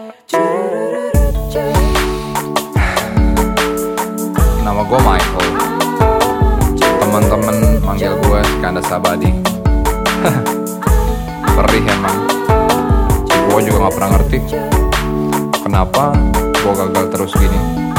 Nama gue Michael. Temen-temen manggil gue Skanda Sabadi. Perih emang. Gue juga gak pernah ngerti kenapa gue gagal terus gini.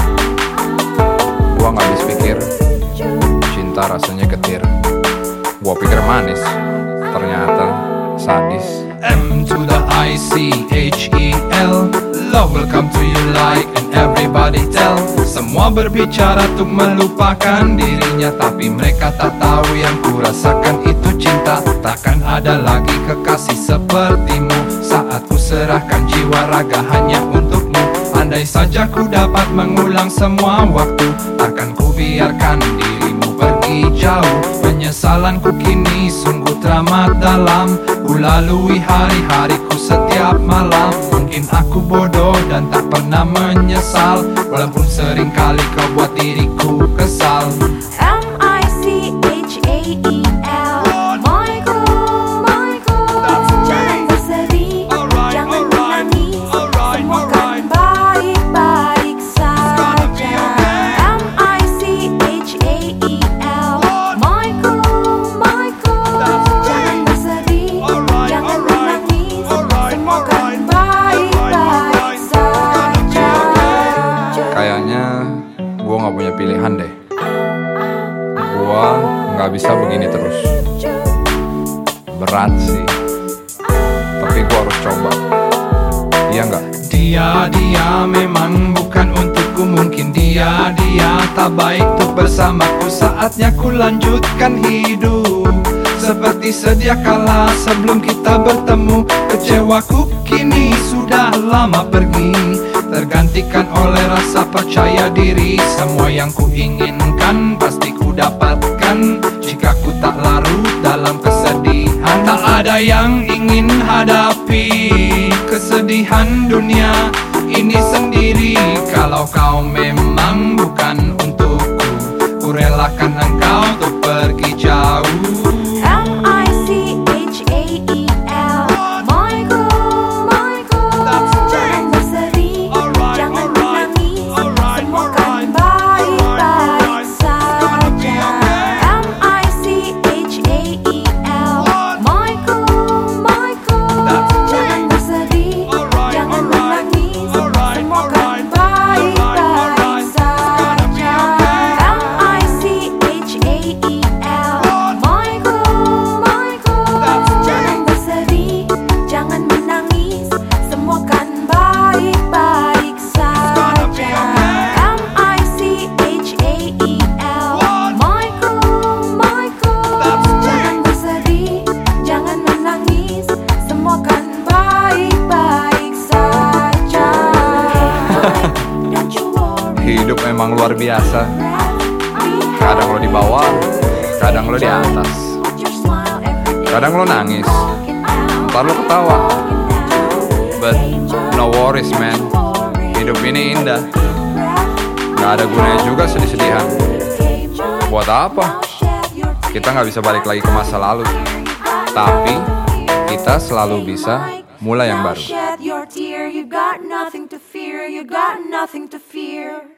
Gue gak habis pikir cinta rasanya getir. Gue pikir manis, ternyata sadis. M to the I-C-H-E-L, love will come to you like and everybody tell. Semua berbicara untuk melupakan dirinya, tapi mereka tak tahu yang ku rasakan itu cinta. Takkan ada lagi kekasih sepertimu, saat ku serahkan jiwa raga hanya untukmu. Andai saja ku dapat mengulang semua waktu, takkan ku biarkan dirimu pergi jauh. Penyesalanku kini sungguh teramat dalam, ku lalui hari-hariku setiap malam. Mungkin aku bodoh dan tak pernah menyesal, walaupun sering kali kau buat diriku kesal. M-I-C-H-A-E-L, Michael, jangan bersedih, jangan menangis, semua kan baik-baik saja. M-I-C-H-A-E-L, Michael, jangan bersedih, jangan menangis, semua kan baik-baik saja. Kayaknya gue gak punya pilihan deh. Gue gak bisa begini terus. Berat sih, tapi gue harus coba. Iya gak? Dia memang bukan untukku, mungkin dia tak baik untuk bersamaku. Saatnya ku lanjutkan hidup seperti sedia kala sebelum kita bertemu. Kecewaku kini sudah lama pergi, tergantikan oleh rasa percaya diri. Semua yang ku inginkan pasti ku dapatkan jika ku tak larut dalam kesedihan. Tak ada yang ingin hadapi kesedihan dunia ini sendiri. Kalau kau memang bukan untukku, ku relakan engkau untuk pergi jauh. M-I-C-H-A-E-L, Michael, jangan bersedih, jangan menangis, semua kan baik-baik saja. M-I-C-H-A-E-L, Michael, jangan bersedih, jangan menangis, semua kan baik-baik saja. M-I-C-H-A-E-L, jangan bersedih, jangan menangis, semua kan baik-baik saja. M-I-C-H-A-E-L, jangan bersedih, jangan menangis, semua kan baik-baik saja. Don't you worry, Hidup memang luar biasa. Kadang lo di bawah, kadang lo di atas. put your smile every day. Kadang lo nangis, Walking out, ntar lo ketawa. walking out. But no worries man, hidup ini indah. Gak ada gunanya juga sedih-sedihan. Buat apa? Kita gak bisa balik lagi ke masa lalu, tapi kita selalu bisa mulai yang baru. Shed your tear, you got nothing to fear, you got nothing to fear.